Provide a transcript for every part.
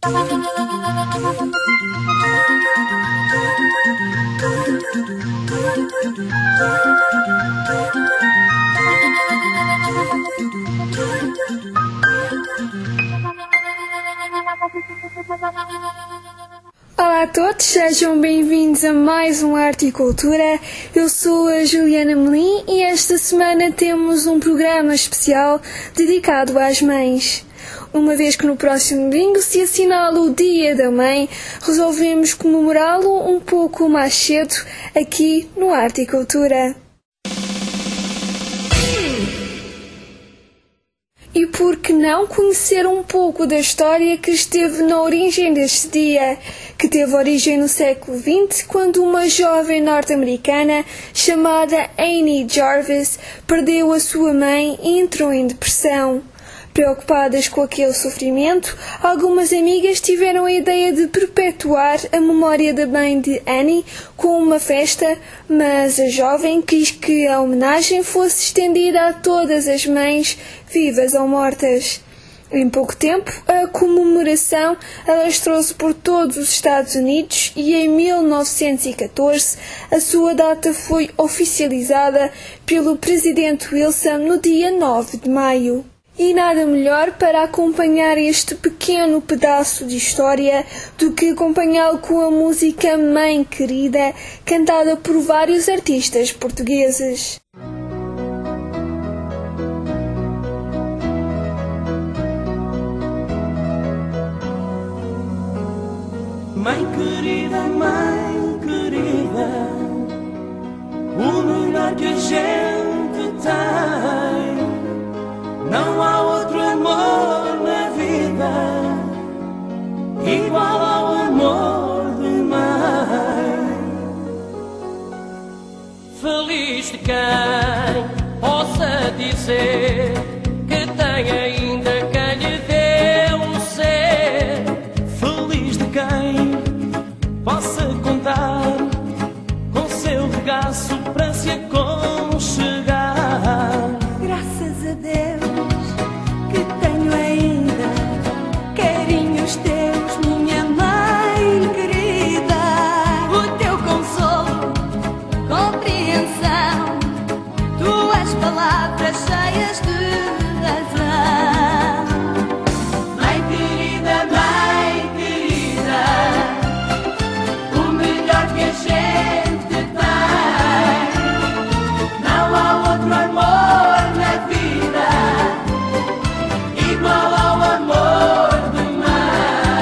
Olá a todos, sejam bem-vindos a mais um Arte e Cultura. Eu sou a Juliana Melim e esta semana temos um programa especial dedicado às mães. Uma vez que no próximo domingo se assinala o Dia da Mãe, resolvemos comemorá-lo um pouco mais cedo aqui no Arte e Cultura. E por que não conhecer um pouco da história que esteve na origem deste dia, que teve origem no século XX, quando uma jovem norte-americana chamada Annie Jarvis perdeu a sua mãe e entrou em depressão. Preocupadas com aquele sofrimento, algumas amigas tiveram a ideia de perpetuar a memória da mãe de Annie com uma festa, mas a jovem quis que a homenagem fosse estendida a todas as mães, vivas ou mortas. Em pouco tempo, a comemoração alastrou-se por todos os Estados Unidos e em 1914 a sua data foi oficializada pelo presidente Wilson no dia 9 de maio. E nada melhor para acompanhar este pequeno pedaço de história do que acompanhá-lo com a música Mãe Querida, cantada por vários artistas portugueses. Mãe querida, o melhor que a gente tem. Não há outro amor na vida igual ao amor de mãe. Feliz de quem possa dizer que tem ainda quem lhe deu um ser. Feliz de quem possa contar com seu regaço para se aconchegar. Graças a Deus que tenho ainda carinhos teus, minha mãe querida. O teu consolo, compreensão, tuas palavras cheias de razão. Mãe querida, o melhor que a gente tem. Não há outro amor na vida igual ao amor de mãe.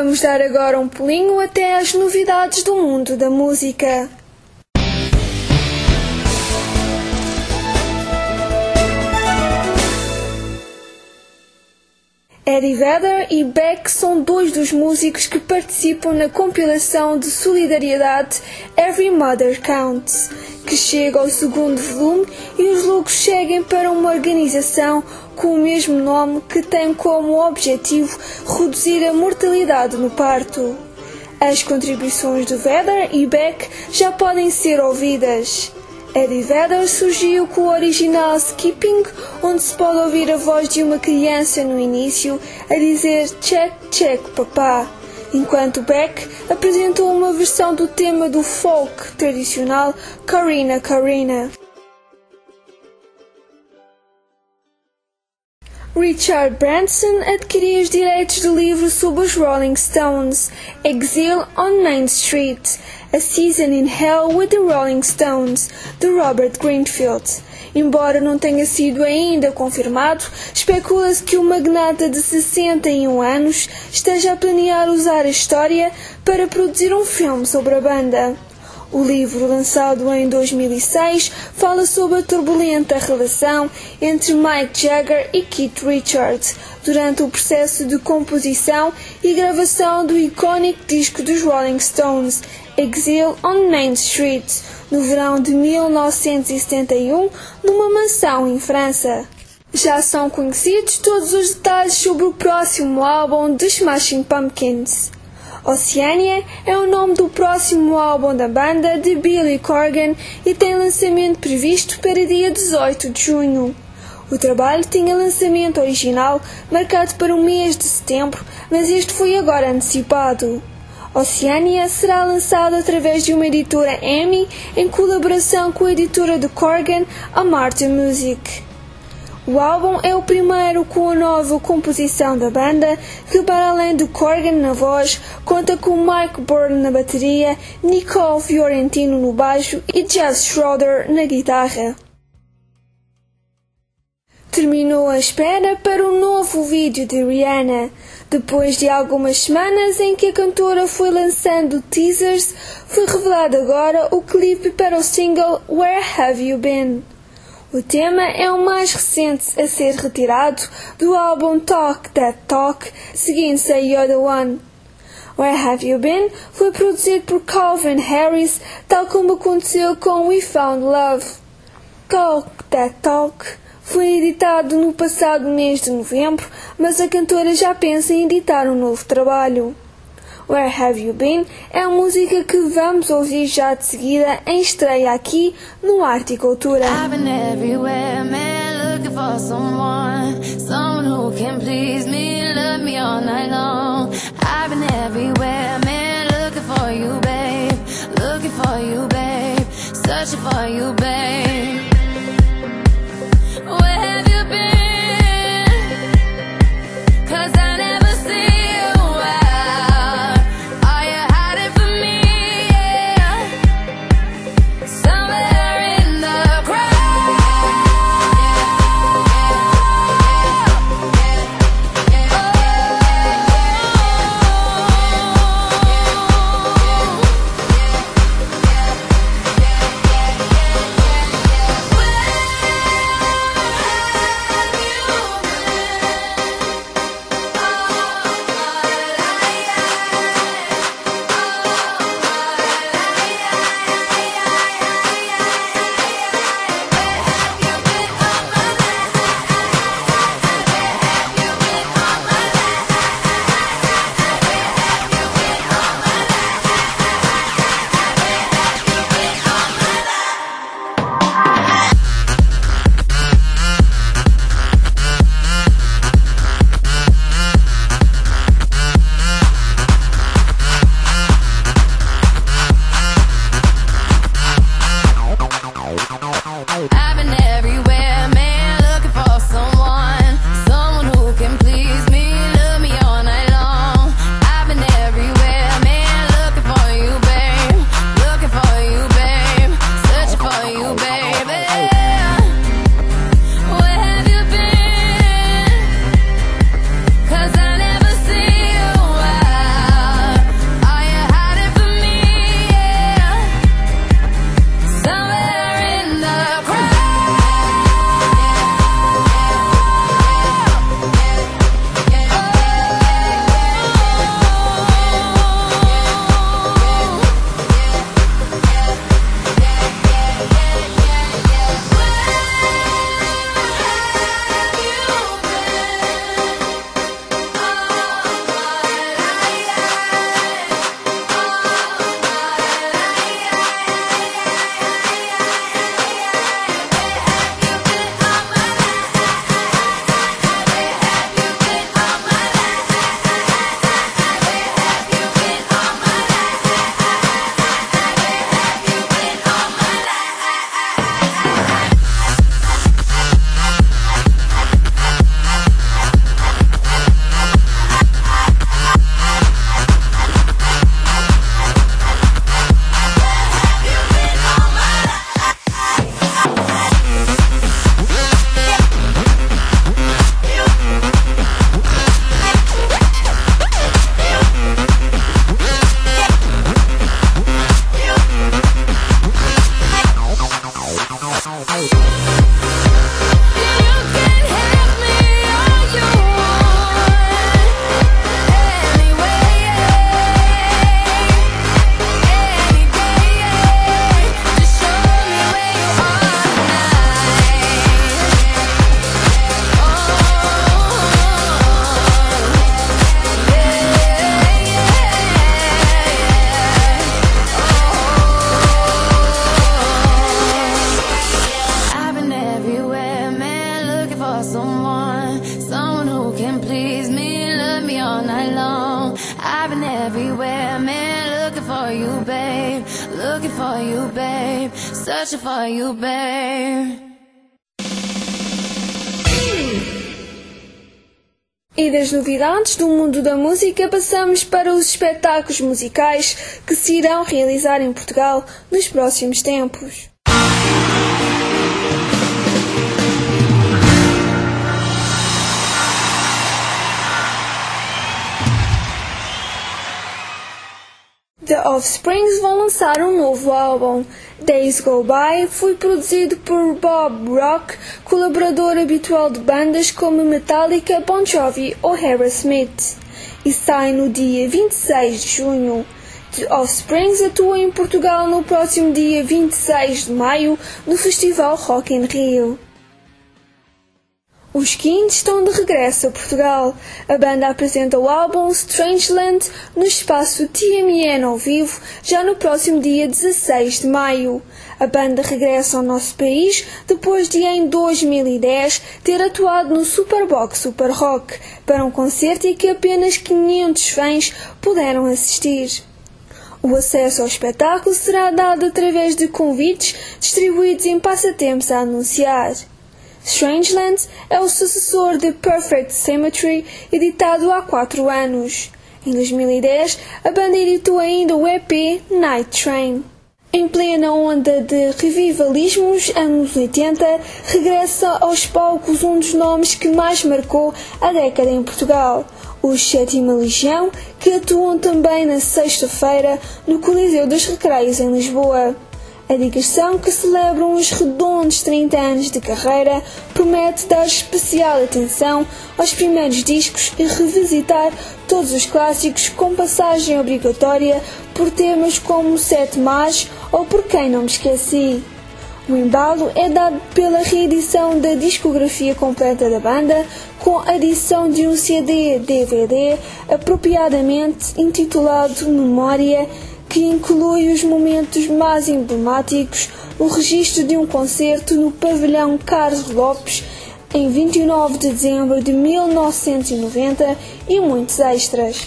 Vamos dar agora um pulinho até às novidades do mundo da música. Eddie Vedder e Beck são dois dos músicos que participam na compilação de solidariedade Every Mother Counts, que chega ao segundo volume, e os lucros seguem para uma organização com o mesmo nome que tem como objetivo reduzir a mortalidade no parto. As contribuições de Vedder e Beck já podem ser ouvidas. Eddie Vedder surgiu com o original Skipping, onde se pode ouvir a voz de uma criança no início a dizer check, check, papá, enquanto Beck apresentou uma versão do tema do folk tradicional Carina, Carina. Richard Branson adquiriu os direitos do livro sobre os Rolling Stones, Exile on Main Street, A Season in Hell with the Rolling Stones, de Robert Greenfield. Embora não tenha sido ainda confirmado, especula-se que o magnata de 61 anos esteja a planear usar a história para produzir um filme sobre a banda. O livro, lançado em 2006, fala sobre a turbulenta relação entre Mick Jagger e Keith Richards durante o processo de composição e gravação do icónico disco dos Rolling Stones, Exile on Main Street, no verão de 1971, numa mansão em França. Já são conhecidos todos os detalhes sobre o próximo álbum de Smashing Pumpkins. Oceania é o nome do próximo álbum da banda de Billy Corgan e tem lançamento previsto para dia 18 de junho. O trabalho tinha lançamento original marcado para o mês de setembro, mas este foi agora antecipado. Oceania será lançado através de uma editora EMI em colaboração com a editora de Corgan, a Martin Music. O álbum é o primeiro com a nova composição da banda, que para além de Corgan na voz, conta com Mike Byrne na bateria, Nicole Fiorentino no baixo e Jazz Schroeder na guitarra. Terminou a espera para o novo vídeo de Rihanna. Depois de algumas semanas em que a cantora foi lançando teasers, foi revelado agora o clipe para o single Where Have You Been? O tema é o mais recente a ser retirado do álbum Talk That Talk, seguindo-se a You're the One. Where Have You Been foi produzido por Calvin Harris, tal como aconteceu com We Found Love. Talk That Talk foi editado no passado mês de novembro, mas a cantora já pensa em editar um novo trabalho. Where Have You Been é a música que vamos ouvir já de seguida em estreia aqui no Arte e Cultura. I've been everywhere, man, looking for someone who can please me, love me all night long. I've been everywhere, man, looking for you, babe, searching for you, babe. Where have you been? 'Cause I never see you out. Are you hiding from me? Yeah. Somewhere in the crowd. for someone who can please me, love me all night long. I've been everywhere, man, looking for you, babe, searching for you, babe. E das novidades do mundo da música passamos para os espetáculos musicais que se irão realizar em Portugal nos próximos tempos. The Offspring vão lançar um novo álbum. Days Go By foi produzido por Bob Rock, colaborador habitual de bandas como Metallica, Bon Jovi ou Aerosmith, e sai no dia 26 de junho. The Offspring atua em Portugal no próximo dia 26 de maio no Festival Rock in Rio. Os Kings estão de regresso a Portugal. A banda apresenta o álbum Strangeland no espaço TMN ao vivo, já no próximo dia 16 de maio. A banda regressa ao nosso país depois de, em 2010, ter atuado no Superbox Super Rock, para um concerto em que apenas 500 fãs puderam assistir. O acesso ao espetáculo será dado através de convites distribuídos em passatempos a anunciar. Strangeland é o sucessor de Perfect Symmetry, editado há 4 anos. Em 2010, a banda editou ainda o EP Night Train. Em plena onda de revivalismos anos 80, regressa aos palcos um dos nomes que mais marcou a década em Portugal, os Sétima Legião, que atuam também na sexta-feira no Coliseu dos Recreios em Lisboa. A digressão, que celebram os redondos 30 anos de carreira, promete dar especial atenção aos primeiros discos e revisitar todos os clássicos, com passagem obrigatória por temas como Sete Más ou Por Quem Não Me Esqueci. O embalo é dado pela reedição da discografia completa da banda, com a adição de um CD-DVD apropriadamente intitulado Memória, que inclui os momentos mais emblemáticos, o registro de um concerto no Pavilhão Carlos Lopes em 29 de dezembro de 1990 e muitos extras.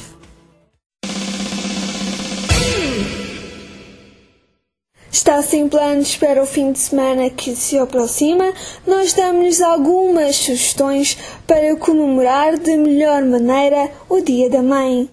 Está sem planos para o fim de semana que se aproxima? Nós damos-lhes algumas sugestões para comemorar de melhor maneira o Dia da Mãe.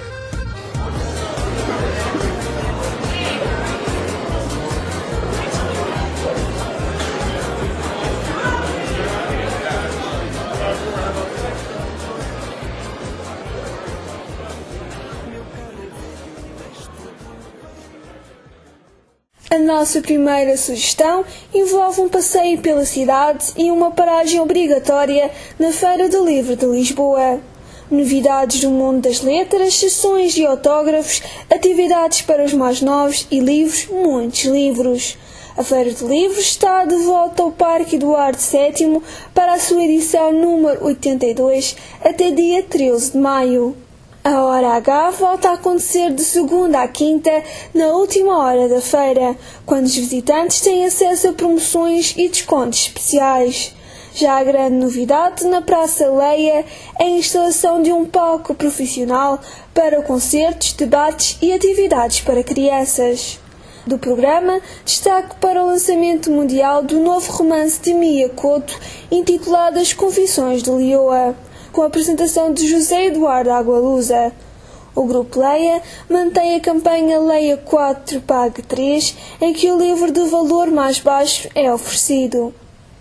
A nossa primeira sugestão envolve um passeio pela cidade e uma paragem obrigatória na Feira do Livro de Lisboa. Novidades do mundo das letras, sessões de autógrafos, atividades para os mais novos e livros, muitos livros. A Feira do Livro está de volta ao Parque Eduardo VII para a sua edição número 82 até dia 13 de maio. A Hora H volta a acontecer de segunda à quinta, na última hora da feira, quando os visitantes têm acesso a promoções e descontos especiais. Já a grande novidade na Praça Leia é a instalação de um palco profissional para concertos, debates e atividades para crianças. Do programa, destaque para o lançamento mundial do novo romance de Mia Couto, intitulado As Confissões de Leoa, com a apresentação de José Eduardo Agualusa. O Grupo Leia mantém a campanha Leia 4 Pague 3, em que o livro de valor mais baixo é oferecido.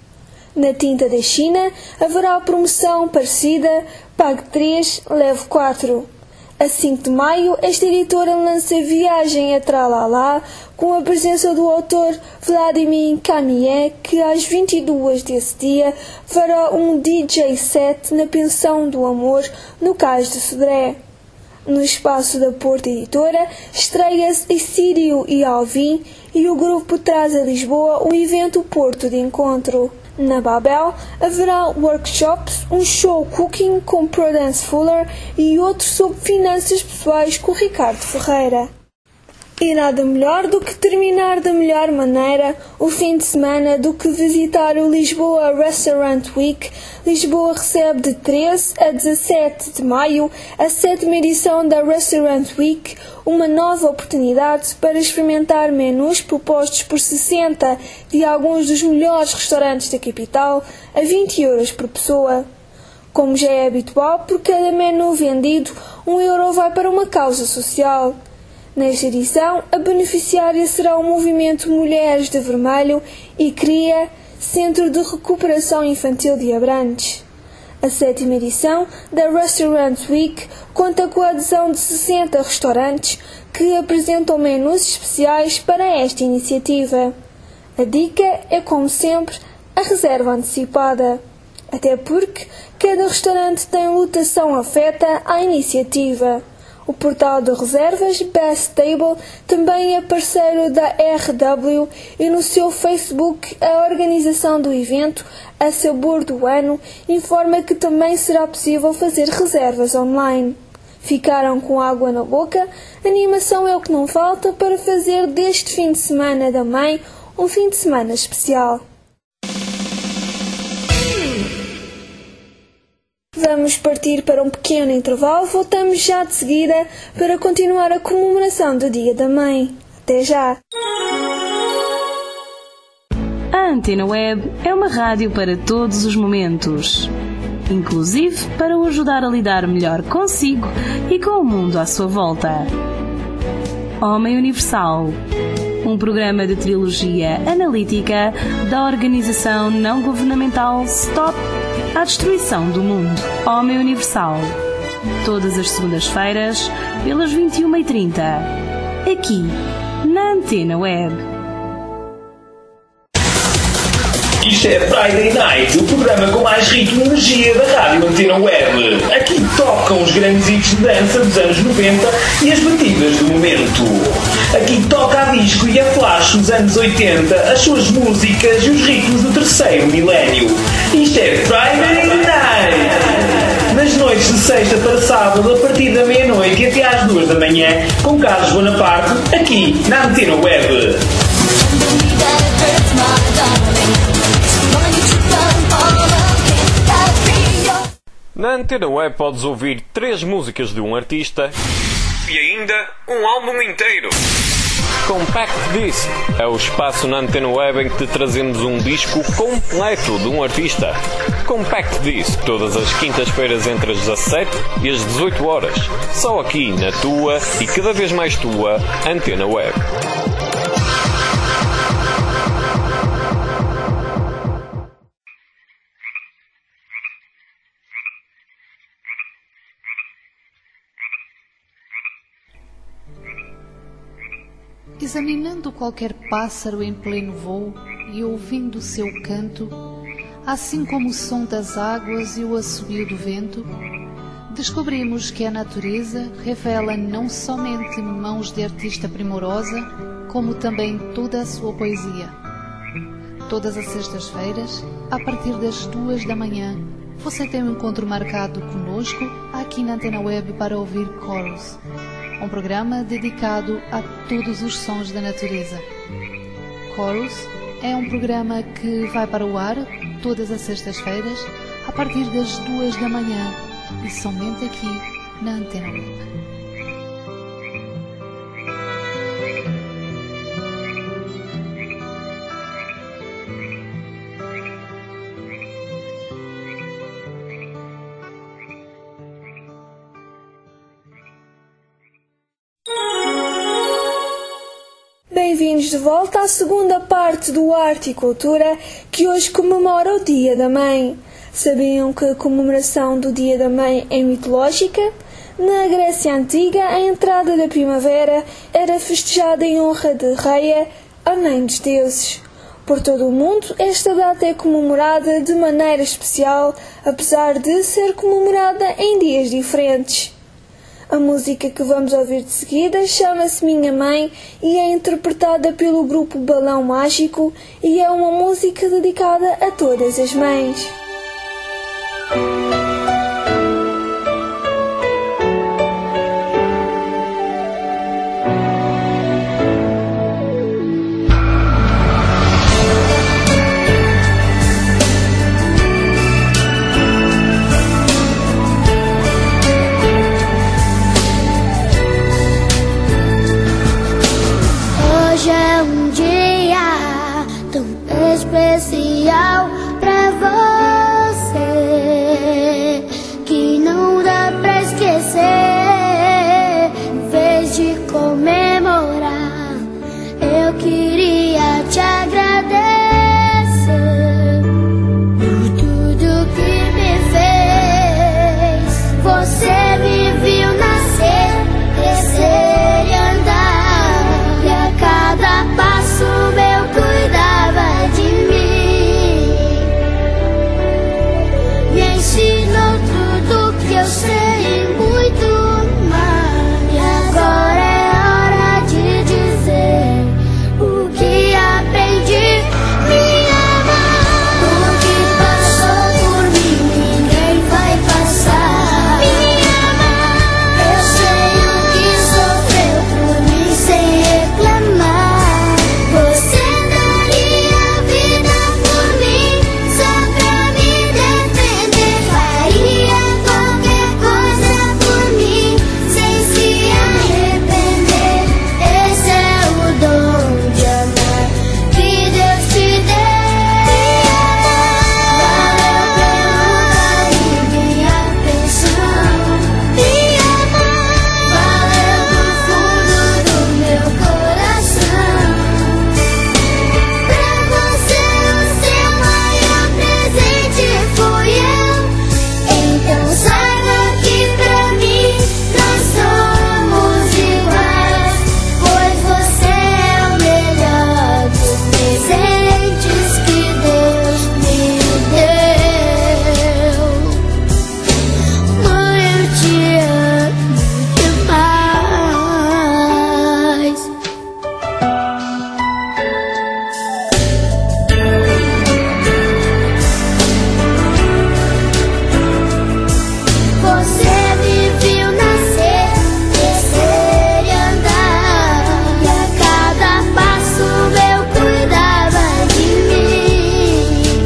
Na Tinta da China haverá a promoção parecida Pague 3, Leve 4. A 5 de maio, esta editora lança Viagem a Tralalá, com a presença do autor Vladimir Camier, que às 22 desse dia fará um DJ set na Pensão do Amor, no Cais de Sodré. No espaço da Porta Editora, estreia-se Sírio e Alvim e o grupo traz a Lisboa o evento Porto de Encontro. Na Babel haverá workshops, um show cooking com Prudence Fuller e outro sobre finanças pessoais com Ricardo Ferreira. E nada melhor do que terminar da melhor maneira o fim de semana do que visitar o Lisboa Restaurant Week. Lisboa recebe de 13 a 17 de maio a 7ª edição da Restaurant Week, uma nova oportunidade para experimentar menus propostos por 60 de alguns dos melhores restaurantes da capital a 20 € por pessoa. Como já é habitual, por cada menu vendido, €1 vai para uma causa social. Nesta edição, a beneficiária será o movimento Mulheres de Vermelho e CRIA, Centro de Recuperação Infantil de Abrantes. A 7ª edição da Restaurant Week conta com a adesão de 60 restaurantes que apresentam menus especiais para esta iniciativa. A dica é, como sempre, a reserva antecipada. Até porque cada restaurante tem lotação afeta à iniciativa. O portal de reservas Best Table também é parceiro da RW e no seu Facebook a organização do evento A Sabor do Ano informa que também será possível fazer reservas online. Ficaram com água na boca? Animação é o que não falta para fazer deste fim de semana da mãe um fim de semana especial. Vamos partir para um pequeno intervalo, voltamos já de seguida para continuar a comemoração do Dia da Mãe. Até já! A Antena Web é uma rádio para todos os momentos, inclusive para o ajudar a lidar melhor consigo e com o mundo à sua volta. Homem Universal, um programa de trilogia analítica da organização não governamental Stop à Destruição do Mundo. Homem Universal, todas as segundas-feiras, pelas 21h30, aqui na Antena Web. Isto é Friday Night, o programa com mais ritmo e energia da Rádio Antena Web. Aqui tocam os grandes hits de dança dos anos 90 e as batidas do momento. Aqui toca a disco e a flash dos anos 80, as suas músicas e os ritmos do terceiro milénio. Isto é Friday Night. Nas noites de sexta para sábado, a partir da meia-noite e até às 2 da manhã, com Carlos Bonaparte, aqui na Antena Web. Na Antena Web podes ouvir 3 músicas de um artista e ainda um álbum inteiro. Compact Disc é o espaço na Antena Web em que te trazemos um disco completo de um artista. Compact Disc, todas as quintas-feiras entre as 17 e as 18 horas. Só aqui na tua e cada vez mais tua Antena Web. Examinando qualquer pássaro em pleno voo e ouvindo o seu canto, assim como o som das águas e o assobio do vento, descobrimos que a natureza revela não somente mãos de artista primorosa, como também toda a sua poesia. Todas as sextas-feiras, a partir das 2 da manhã, você tem um encontro marcado conosco aqui na Antena Web para ouvir Chorus, um programa dedicado a todos os sons da natureza. Chorus é um programa que vai para o ar todas as sextas-feiras a partir das 2 da manhã e somente aqui na Antena Web. Bem-vindos de volta à segunda parte do Arte e Cultura, que hoje comemora o Dia da Mãe. Sabiam que a comemoração do Dia da Mãe é mitológica? Na Grécia Antiga, a entrada da primavera era festejada em honra de Reia, a mãe dos deuses. Por todo o mundo, esta data é comemorada de maneira especial, apesar de ser comemorada em dias diferentes. A música que vamos ouvir de seguida chama-se Minha Mãe e é interpretada pelo grupo Balão Mágico e é uma música dedicada a todas as mães. sei muito mais. E agora é hora de dizer o que aprendi. Me amar. O que passou por mim ninguém vai passar. Me amar. Eu sei o que sofreu por mim sem reclamar. Você daria a vida por mim só pra me defender. Faria qualquer coisa por mim sem se arrepender. Esse é o dom de amar que Deus te deu. Valeu pelo carinho e atenção. Me amar. Valeu do fundo do meu coração. Pra você o seu maior presente fui eu. Então saiba que pra mim nós somos iguais, pois você é o melhor dos presentes que Deus me deu. Mãe, eu te amo demais. Você me viu nascer, crescer e andar, e a cada passo eu cuidava de mim.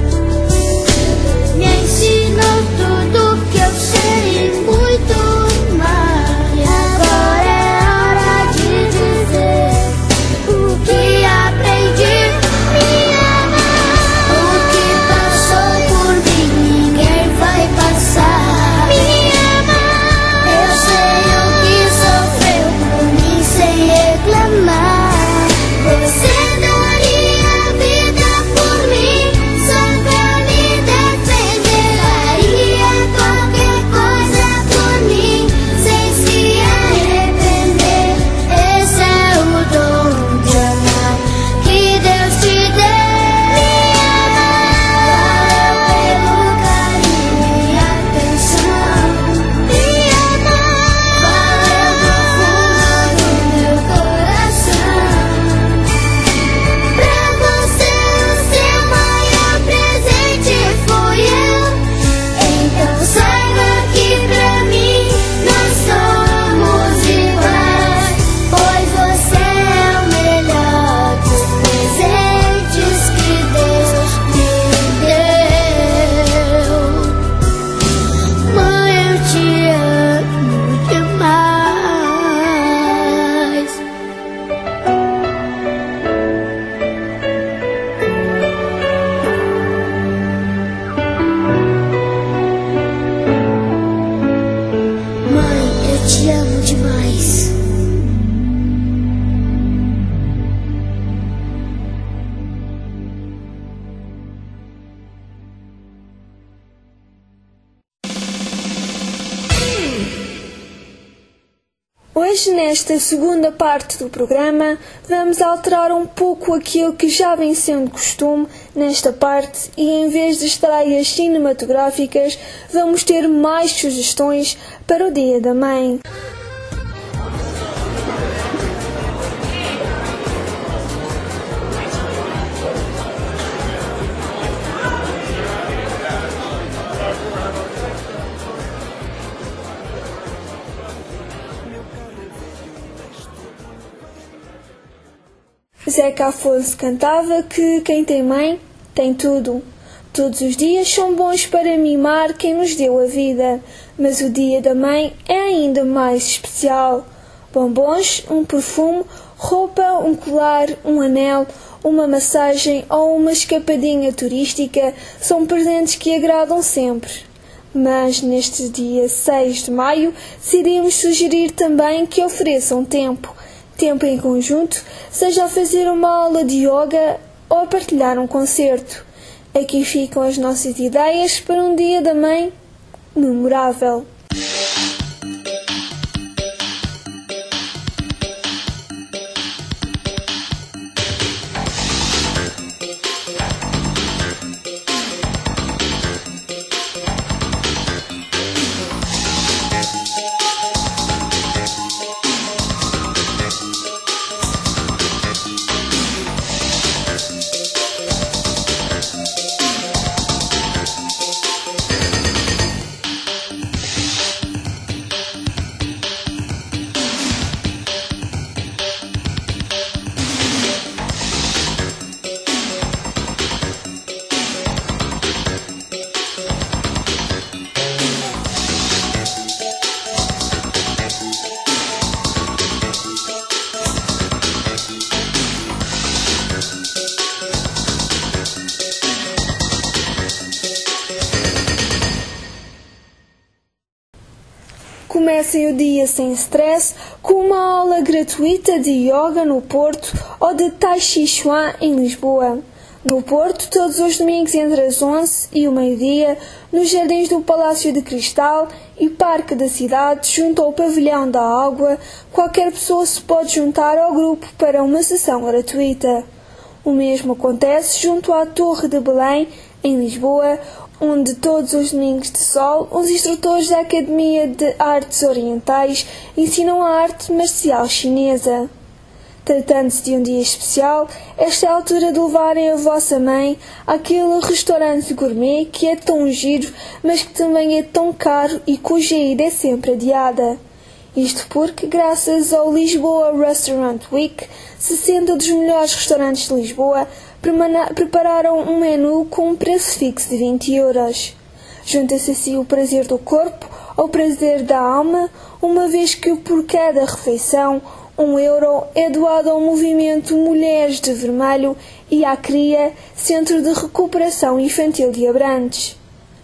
Me ensinou tudo que eu sei e muito mais. E agora é hora de dizer o que aprendi. Me amar. O que passou por mim ninguém vai passar. Me amar. Eu sei o que sofreu por mim sem reclamar. Você daria a vida por mim só pra me defender. Faria qualquer coisa por mim sem se arrepender. Esse é o dom de amar que Deus te deu. Me amar. Valeu pelo carinho e atenção. Me amar. Valeu do fundo do meu coração. Pra você o seu maior presente fui eu. Então saiba que pra mim nós somos iguais, pois você é o melhor dos presentes que Deus me deu. Mãe, eu te amo demais. Mãe, eu te amo demais. Hoje, nesta segunda parte do programa, vamos alterar um pouco aquilo que já vem sendo costume nesta parte e, em vez de estreias cinematográficas, vamos ter mais sugestões para o Dia da Mãe. Zeca Afonso cantava que quem tem mãe tem tudo. Todos os dias são bons para mimar quem nos deu a vida, mas o Dia da Mãe é ainda mais especial. Bombons, um perfume, roupa, um colar, um anel, uma massagem ou uma escapadinha turística são presentes que agradam sempre. Mas neste dia 6 de maio decidimos sugerir também que ofereçam tempo em conjunto, seja a fazer uma aula de yoga ou a partilhar um concerto. Aqui ficam as nossas ideias para um Dia da Mãe memorável. Comecem o dia sem stress com uma aula gratuita de yoga no Porto ou de Tai Chi Chuan em Lisboa. No Porto, todos os domingos entre as 11 e o meio-dia, nos jardins do Palácio de Cristal e Parque da Cidade, junto ao Pavilhão da Água, qualquer pessoa se pode juntar ao grupo para uma sessão gratuita. O mesmo acontece junto à Torre de Belém, em Lisboa, onde todos os domingos de sol, os instrutores da Academia de Artes Orientais ensinam a arte marcial chinesa. Tratando-se de um dia especial, esta é a altura de levarem a vossa mãe àquele restaurante gourmet que é tão giro, mas que também é tão caro e cuja ida é sempre adiada. Isto porque, graças ao Lisboa Restaurant Week, 60 dos melhores restaurantes de Lisboa prepararam um menu com um preço fixo de 20 euros. Junta-se assim o prazer do corpo ao prazer da alma, uma vez que por cada refeição, 1 euro é doado ao movimento Mulheres de Vermelho e à CRIA, Centro de Recuperação Infantil de Abrantes.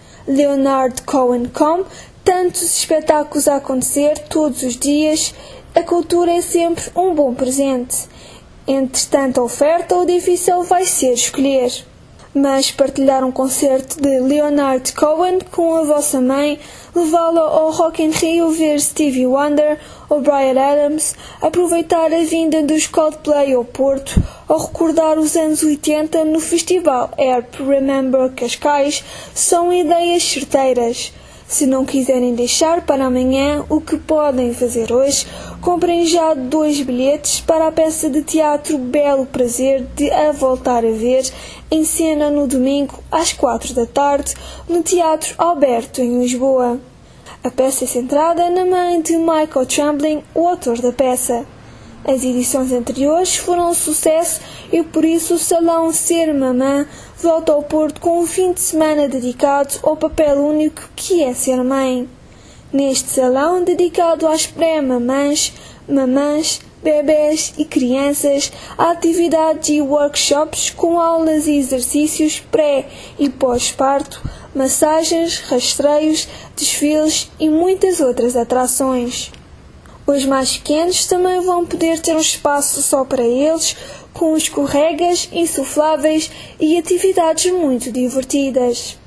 Leonard Cohen Com, tantos espetáculos a acontecer todos os dias, a cultura é sempre um bom presente. Entre tanta oferta, o difícil vai ser escolher. Mas partilhar um concerto de Leonard Cohen com a vossa mãe, levá-la ao Rock in Rio ver Stevie Wonder ou Bryan Adams, aproveitar a vinda dos Coldplay ao Porto ou recordar os anos 80 no Festival Air Remember Cascais são ideias certeiras. Se não quiserem deixar para amanhã o que podem fazer hoje, comprem já 2 bilhetes para a peça de teatro Belo Prazer de A Voltar a Ver, em cena no domingo às 4 da tarde, no Teatro Alberto, em Lisboa. A peça é centrada na mãe de Michael Trembling, o autor da peça. As edições anteriores foram um sucesso e por isso o Salão Ser Mamã volta ao Porto com um fim de semana dedicado ao papel único que é ser mãe. Neste salão, dedicado às pré-mamãs, mamãs, bebés e crianças, há atividades e workshops com aulas e exercícios pré e pós-parto, massagens, rastreios, desfiles e muitas outras atrações. Os mais pequenos também vão poder ter um espaço só para eles, com escorregas, insufláveis e atividades muito divertidas.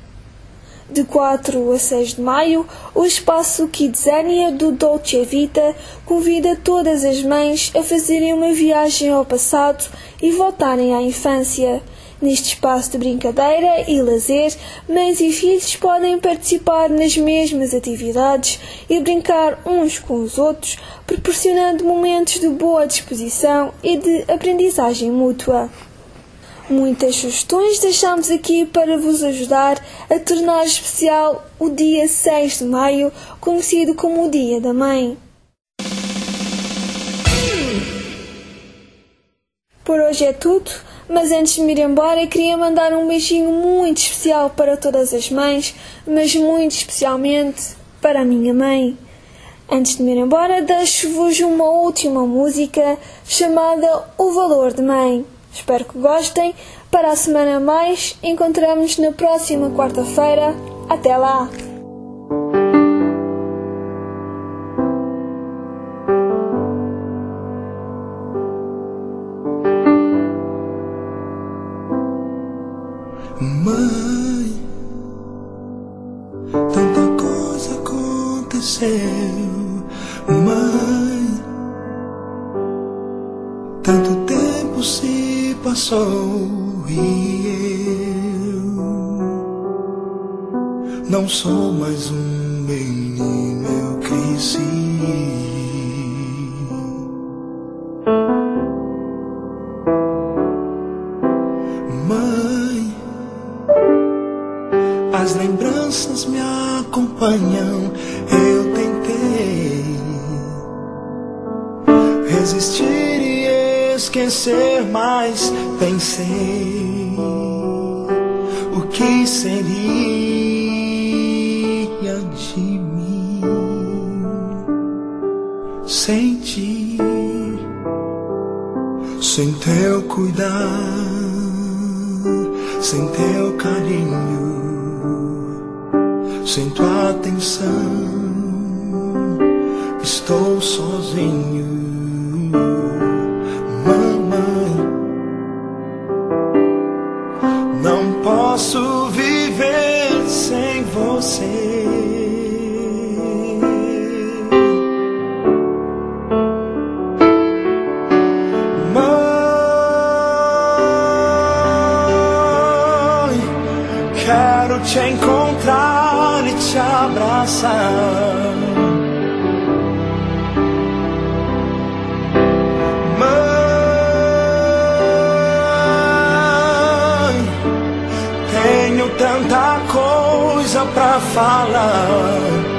De 4 a 6 de maio, o espaço Kidzania do Dolce Vita convida todas as mães a fazerem uma viagem ao passado e voltarem à infância. Neste espaço de brincadeira e lazer, mães e filhos podem participar nas mesmas atividades e brincar uns com os outros, proporcionando momentos de boa disposição e de aprendizagem mútua. Muitas sugestões deixamos aqui para vos ajudar a tornar especial o dia 6 de maio, conhecido como o Dia da Mãe. Por hoje é tudo, mas antes de me ir embora queria mandar um beijinho muito especial para todas as mães, mas muito especialmente para a minha mãe. Antes de me ir embora, deixo-vos uma última música chamada O Valor de Mãe. Espero que gostem. Para a semana a mais, encontramos na próxima quarta-feira. Até lá! Mãe, tanta coisa aconteceu. Mãe, tanto tempo se passou e eu não sou mais um menino, eu cresci. Mãe, as lembranças me acompanham. Eu tentei resistir e esquecer, mas pensei o que seria de mim sem ti, sem teu cuidar, sem teu carinho, sem tua atenção. estou sozinho. Mamãe, não posso viver sem você. Mãe, quero te encontrar e te abraçar. Tanta coisa pra falar.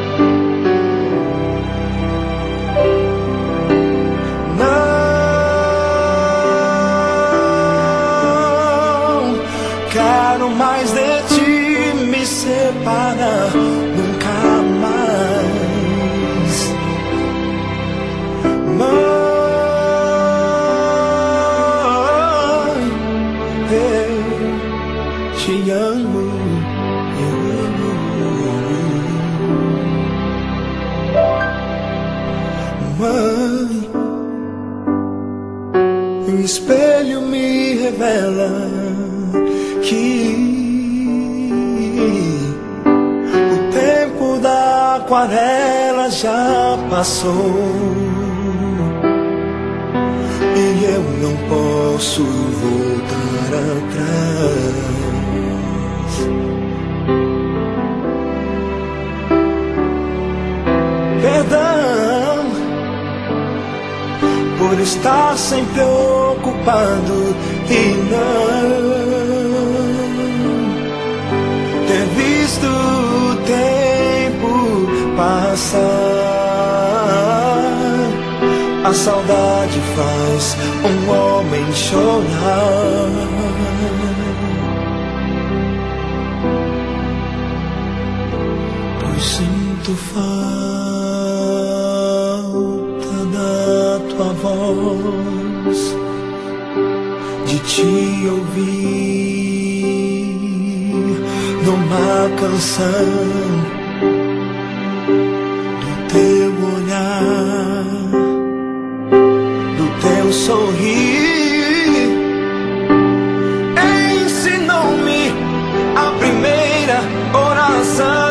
Não quero mais de ti me separar, nunca mais. Mãe, eu te amo. Mãe, o espelho me revela que o tempo da aquarela já passou e eu não posso voltar atrás. Perdão por estar sempre ocupado e não ter visto o tempo passar. A saudade faz um homem chorar. Pois sinto falta da tua voz, de te ouvir numa canção, do teu olhar, do teu sorrir. Ensinou-me a primeira oração.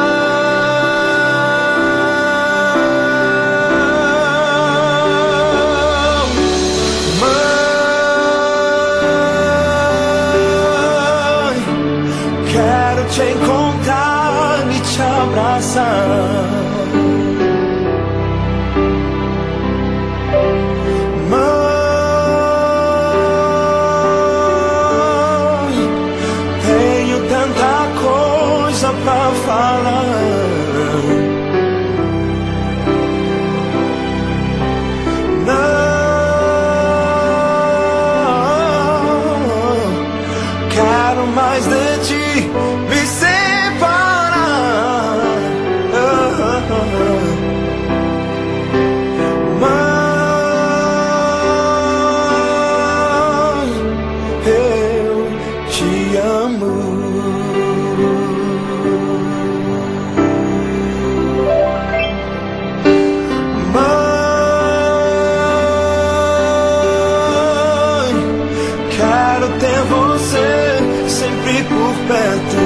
Te encontrar e te abraçar. Mãe, tenho tanta coisa pra falar. Não quero mais de ti me separar. Mãe, eu te amo. Mãe, quero ter você sempre por perto.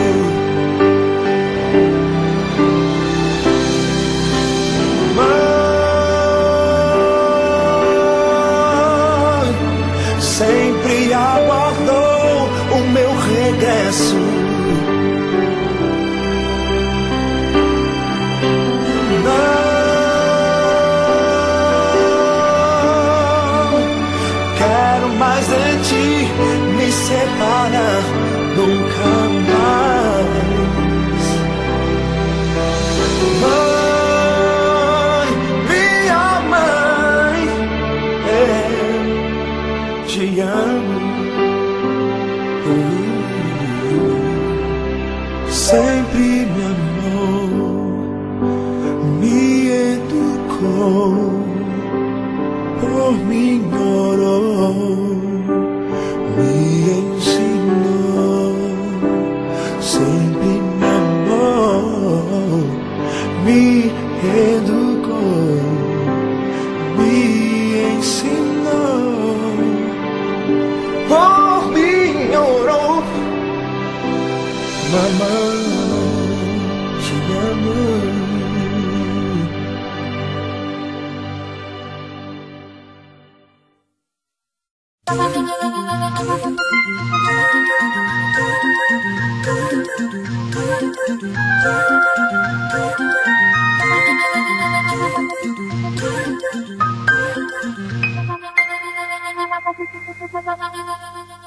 Mãe, sempre aguardou o meu regresso. Não quero mais de ti me separar, nunca mais. Mãe, minha mãe, eu te amo. Sempre me amou, me educou, por mim orou, me ensinou, sempre me amou, me educou. Mama te amo. Thank you.